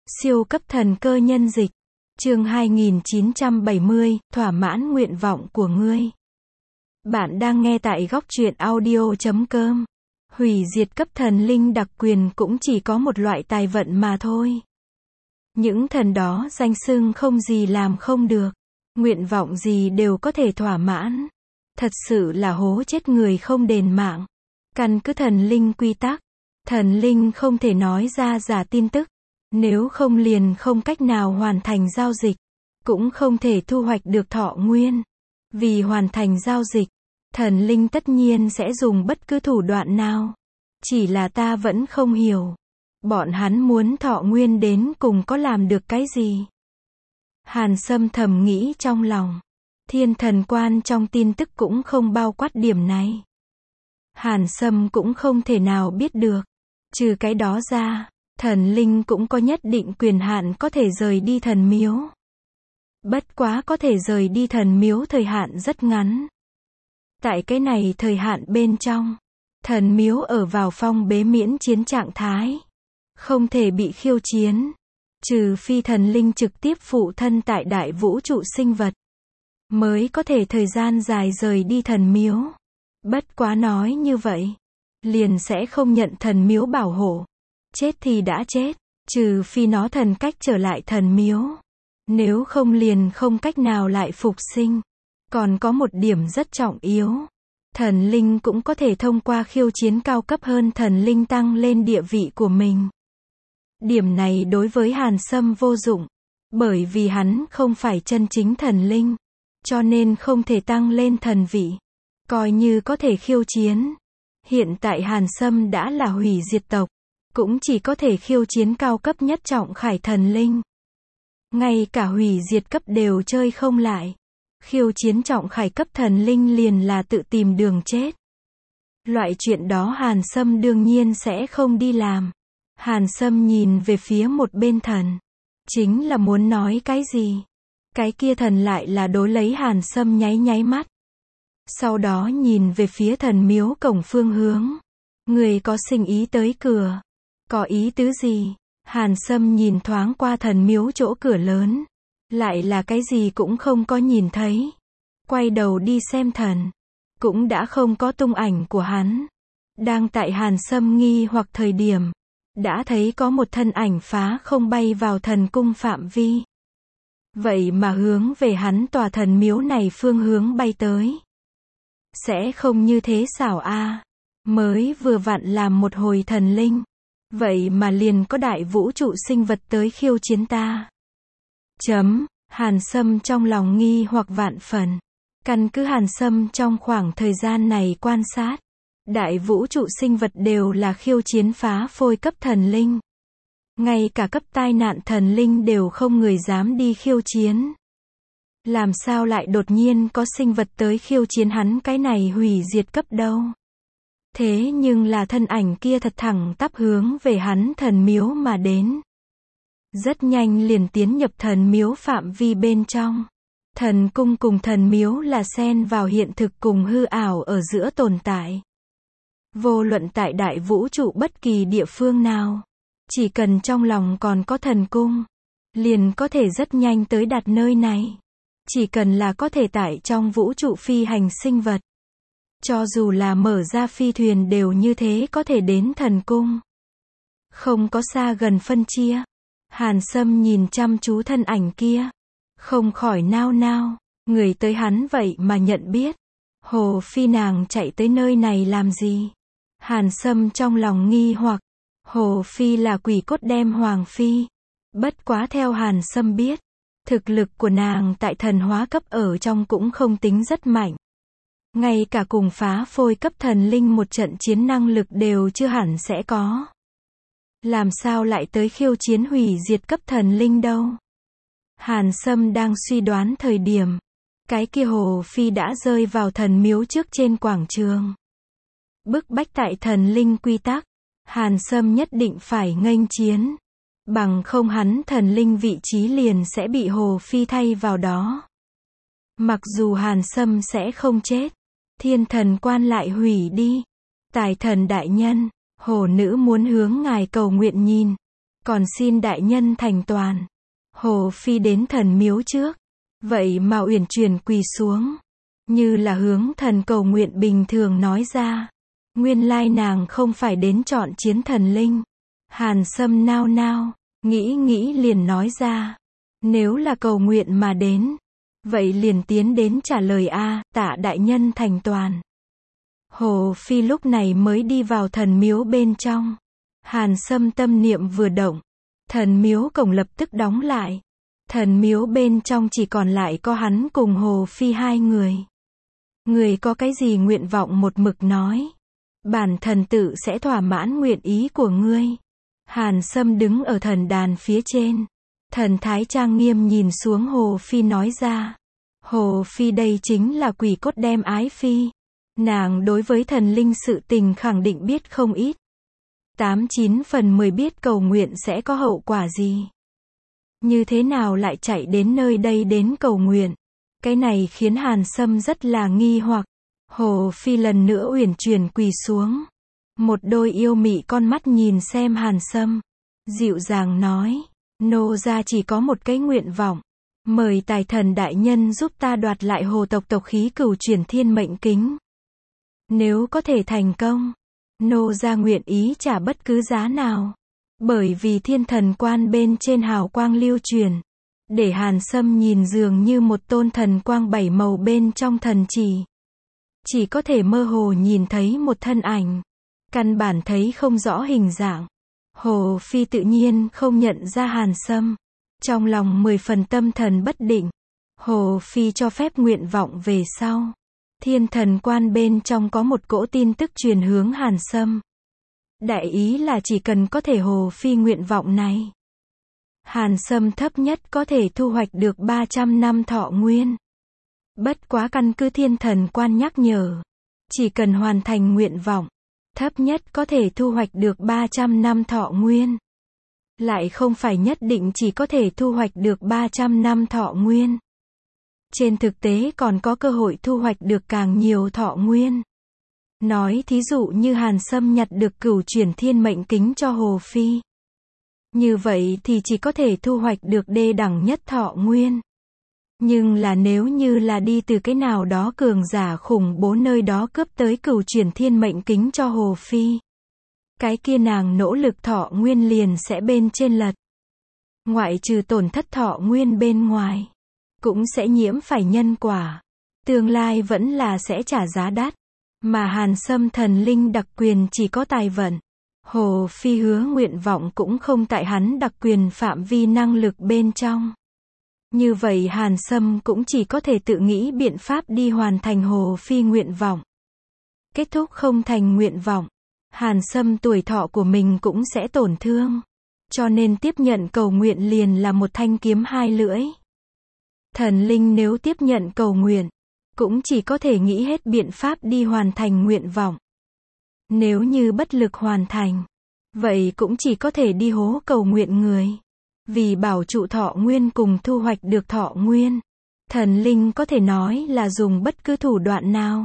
Siêu cấp thần cơ nhân dịch. Chương 2970, thỏa mãn nguyện vọng của ngươi. Bạn đang nghe tại góc truyện audio.com. Hủy diệt cấp thần linh đặc quyền cũng chỉ có một loại tài vận mà thôi. Những thần đó danh xưng không gì làm không được. Nguyện vọng gì đều có thể thỏa mãn. Thật sự là hố chết người không đền mạng. Căn cứ thần linh quy tắc. Thần linh không thể nói ra giả tin tức. Nếu không liền không cách nào hoàn thành giao dịch. Cũng không thể thu hoạch được thọ nguyên. Vì hoàn thành giao dịch, thần linh tất nhiên sẽ dùng bất cứ thủ đoạn nào. Chỉ là ta vẫn không hiểu. Bọn hắn muốn thọ nguyên đến cùng có làm được cái gì? Hàn Sâm thầm nghĩ trong lòng. Thiên thần quan trong tin tức cũng không bao quát điểm này. Hàn Sâm cũng không thể nào biết được. Trừ cái đó ra, thần linh cũng có nhất định quyền hạn có thể rời đi thần miếu. Bất quá có thể rời đi thần miếu thời hạn rất ngắn. Tại cái này thời hạn bên trong, thần miếu ở vào phong bế miễn chiến trạng thái. Không thể bị khiêu chiến. Trừ phi thần linh trực tiếp phụ thân tại đại vũ trụ sinh vật. Mới có thể thời gian dài rời đi thần miếu. Bất quá nói như vậy, liền sẽ không nhận thần miếu bảo hộ. Chết thì đã chết, trừ phi nó thần cách trở lại thần miếu. Nếu không liền không cách nào lại phục sinh. Còn có một điểm rất trọng yếu. Thần linh cũng có thể thông qua khiêu chiến cao cấp hơn thần linh tăng lên địa vị của mình. Điểm này đối với Hàn Sâm vô dụng. Bởi vì hắn không phải chân chính thần linh. Cho nên không thể tăng lên thần vị. Coi như có thể khiêu chiến. Hiện tại Hàn Sâm đã là hủy diệt tộc. Cũng chỉ có thể khiêu chiến cao cấp nhất trọng khải thần linh. Ngay cả hủy diệt cấp đều chơi không lại. Khiêu chiến trọng khải cấp thần linh liền là tự tìm đường chết. Loại chuyện đó Hàn Sâm đương nhiên sẽ không đi làm. Hàn Sâm nhìn về phía một bên thần. Chính là muốn nói cái gì. Cái kia thần lại là đối lấy Hàn Sâm nháy nháy mắt. Sau đó nhìn về phía thần miếu cổng phương hướng. Người có sinh ý tới cửa. Có ý tứ gì? Hàn Sâm nhìn thoáng qua thần miếu chỗ cửa lớn. Lại là cái gì cũng không có nhìn thấy. Quay đầu đi xem thần. Cũng đã không có tung ảnh của hắn. Đang tại Hàn Sâm nghi hoặc thời điểm. Đã thấy có một thân ảnh phá không bay vào thần cung phạm vi. Vậy mà hướng về hắn tòa thần miếu này phương hướng bay tới. Sẽ không như thế xảo a. Mới vừa vặn làm một hồi thần linh. Vậy mà liền có đại vũ trụ sinh vật tới khiêu chiến ta. Hàn Sâm trong lòng nghi hoặc vạn phần. Căn cứ Hàn Sâm trong khoảng thời gian này quan sát. Đại vũ trụ sinh vật đều là khiêu chiến phá phôi cấp thần linh. Ngay cả cấp tai nạn thần linh đều không người dám đi khiêu chiến. Làm sao lại đột nhiên có sinh vật tới khiêu chiến hắn cái này hủy diệt cấp đâu. Thế nhưng là thân ảnh kia thật thẳng tắp hướng về hắn thần miếu mà đến. Rất nhanh liền tiến nhập thần miếu phạm vi bên trong. Thần cung cùng thần miếu là xen vào hiện thực cùng hư ảo ở giữa tồn tại. Vô luận tại đại vũ trụ bất kỳ địa phương nào. Chỉ cần trong lòng còn có thần cung. Liền có thể rất nhanh tới đạt nơi này. Chỉ cần là có thể tại trong vũ trụ phi hành sinh vật. Cho dù là mở ra phi thuyền đều như thế có thể đến thần cung. Không có xa gần phân chia. Hàn Sâm nhìn chăm chú thân ảnh kia. Không khỏi nao nao. Người tới hắn vậy mà nhận biết. Hồ Phi nàng chạy tới nơi này làm gì? Hàn Sâm trong lòng nghi hoặc. Hồ Phi là quỷ cốt đem Hoàng Phi. Bất quá theo Hàn Sâm biết. Thực lực của nàng tại thần hóa cấp ở trong cũng không tính rất mạnh. Ngay cả cùng phá phôi cấp thần linh một trận chiến năng lực đều chưa hẳn sẽ có. Làm sao lại tới khiêu chiến hủy diệt cấp thần linh đâu? Hàn Sâm đang suy đoán thời điểm. Cái kia Hồ Phi đã rơi vào thần miếu trước trên quảng trường. Bức bách tại thần linh quy tắc. Hàn Sâm nhất định phải nghênh chiến. Bằng không hắn thần linh vị trí liền sẽ bị Hồ Phi thay vào đó. Mặc dù Hàn Sâm sẽ không chết. Thiên thần quan lại hủy đi. Tài thần đại nhân, hồ nữ muốn hướng ngài cầu nguyện nhìn. Còn xin đại nhân thành toàn. Hồ Phi đến thần miếu trước. Vậy mà uyển chuyển quỳ xuống. Như là hướng thần cầu nguyện bình thường nói ra. Nguyên lai nàng không phải đến chọn chiến thần linh. Hàn Sâm nao nao, nghĩ liền nói ra. Nếu là cầu nguyện mà đến. Vậy liền tiến đến trả lời a, tạ đại nhân thành toàn. Hồ Phi lúc này mới đi vào thần miếu bên trong. Hàn Sâm tâm niệm vừa động. Thần miếu cổng lập tức đóng lại. Thần miếu bên trong chỉ còn lại có hắn cùng Hồ Phi hai người. Người có cái gì nguyện vọng một mực nói. Bản thần tự sẽ thỏa mãn nguyện ý của ngươi. Hàn Sâm đứng ở thần đàn phía trên. Thần thái trang nghiêm nhìn xuống Hồ Phi nói ra. Hồ Phi đây chính là quỷ cốt đem ái phi. Nàng đối với thần linh sự tình khẳng định biết không ít. 89 phần 10 biết cầu nguyện sẽ có hậu quả gì. Như thế nào lại chạy đến nơi đây đến cầu nguyện. Cái này khiến Hàn Sâm rất là nghi hoặc. Hồ Phi lần nữa uyển chuyển quỳ xuống. Một đôi yêu mị con mắt nhìn xem Hàn Sâm. Dịu dàng nói. Nô gia chỉ có một cái nguyện vọng. Mời tài thần đại nhân giúp ta đoạt lại hồ tộc tộc khí cửu chuyển thiên mệnh kính. Nếu có thể thành công, nô gia nguyện ý trả bất cứ giá nào. Bởi vì thiên thần quan bên trên hào quang lưu truyền. Để Hàn Sâm nhìn dường như một tôn thần quang bảy màu bên trong thần chỉ có thể mơ hồ nhìn thấy một thân ảnh. Căn bản thấy không rõ hình dạng. Hồ Phi tự nhiên không nhận ra Hàn Sâm. Trong lòng 10 phần tâm thần bất định. Hồ Phi cho phép nguyện vọng về sau. Thiên thần quan bên trong có một cỗ tin tức truyền hướng Hàn Sâm. Đại ý là chỉ cần có thể Hồ Phi nguyện vọng này. Hàn Sâm thấp nhất có thể thu hoạch được 300 năm thọ nguyên. Bất quá căn cứ thiên thần quan nhắc nhở. Chỉ cần hoàn thành nguyện vọng. Thấp nhất có thể thu hoạch được 300 năm thọ nguyên. Lại không phải nhất định chỉ có thể thu hoạch được 300 năm thọ nguyên. Trên thực tế còn có cơ hội thu hoạch được càng nhiều thọ nguyên. Nói thí dụ như Hàn Sâm nhặt được cửu chuyển thiên mệnh kính cho Hồ Phi. Như vậy thì chỉ có thể thu hoạch được đê đẳng nhất thọ nguyên. Nhưng là nếu như là đi từ cái nào đó cường giả khủng bố nơi đó cướp tới cửu chuyển thiên mệnh kính cho Hồ Phi. Cái kia nàng nỗ lực thọ nguyên liền sẽ bên trên lật. Ngoại trừ tổn thất thọ nguyên bên ngoài. Cũng sẽ nhiễm phải nhân quả. Tương lai vẫn là sẽ trả giá đắt. Mà Hàn Sâm thần linh đặc quyền chỉ có tài vận. Hồ Phi hứa nguyện vọng cũng không tại hắn đặc quyền phạm vi năng lực bên trong. Như vậy Hàn Sâm cũng chỉ có thể tự nghĩ biện pháp đi hoàn thành Hồ Phi nguyện vọng. Kết thúc không thành nguyện vọng. Hàn Sâm tuổi thọ của mình cũng sẽ tổn thương. Cho nên tiếp nhận cầu nguyện liền là một thanh kiếm hai lưỡi. Thần linh nếu tiếp nhận cầu nguyện, cũng chỉ có thể nghĩ hết biện pháp đi hoàn thành nguyện vọng. Nếu như bất lực hoàn thành, vậy cũng chỉ có thể đi hố cầu nguyện người. Vì bảo trụ thọ nguyên cùng thu hoạch được thọ nguyên, thần linh có thể nói là dùng bất cứ thủ đoạn nào.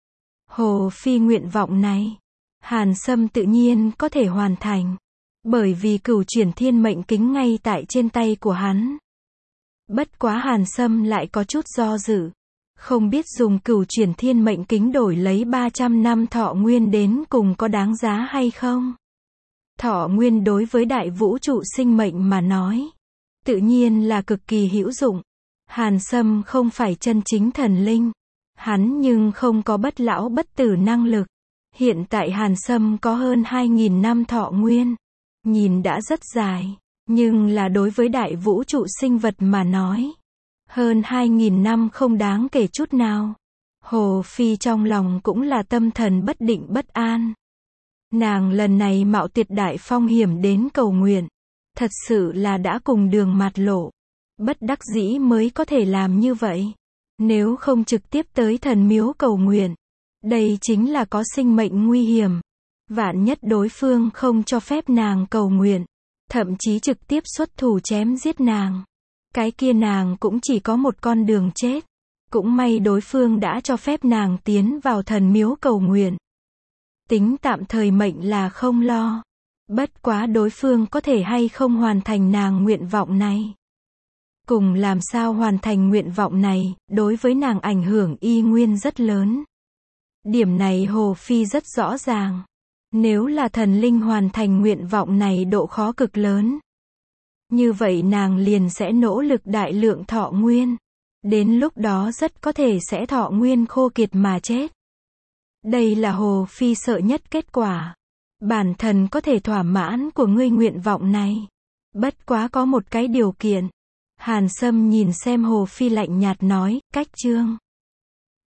Hồ Phi nguyện vọng này, Hàn Sâm tự nhiên có thể hoàn thành. Bởi vì cửu chuyển thiên mệnh kính ngay tại trên tay của hắn. Bất quá Hàn Sâm lại có chút do dự. Không biết dùng cửu chuyển thiên mệnh kính đổi lấy 300 năm thọ nguyên đến cùng có đáng giá hay không? Thọ nguyên đối với đại vũ trụ sinh mệnh mà nói, tự nhiên là cực kỳ hữu dụng. Hàn Sâm không phải chân chính thần linh. Hắn nhưng không có bất lão bất tử năng lực. Hiện tại Hàn Sâm có hơn 2.000 năm thọ nguyên. Nhìn đã rất dài. Nhưng là đối với đại vũ trụ sinh vật mà nói, hơn 2.000 năm không đáng kể chút nào. Hồ Phi trong lòng cũng là tâm thần bất định bất an. Nàng lần này mạo tuyệt đại phong hiểm đến cầu nguyện. Thật sự là đã cùng đường mạt lộ. Bất đắc dĩ mới có thể làm như vậy. Nếu không trực tiếp tới thần miếu cầu nguyện. Đây chính là có sinh mệnh nguy hiểm. Vạn nhất đối phương không cho phép nàng cầu nguyện. Thậm chí trực tiếp xuất thủ chém giết nàng. Cái kia nàng cũng chỉ có một con đường chết. Cũng may đối phương đã cho phép nàng tiến vào thần miếu cầu nguyện. Tính tạm thời mệnh là không lo. Bất quá đối phương có thể hay không hoàn thành nàng nguyện vọng này. Cùng làm sao hoàn thành nguyện vọng này, đối với nàng ảnh hưởng y nguyên rất lớn. Điểm này Hồ Phi rất rõ ràng. Nếu là thần linh hoàn thành nguyện vọng này độ khó cực lớn. Như vậy nàng liền sẽ nỗ lực đại lượng thọ nguyên. Đến lúc đó rất có thể sẽ thọ nguyên khô kiệt mà chết. Đây là Hồ Phi sợ nhất kết quả. Bản thần có thể thỏa mãn của ngươi nguyện vọng này. Bất quá có một cái điều kiện. Hàn Sâm nhìn xem Hồ Phi lạnh nhạt nói, cách chương.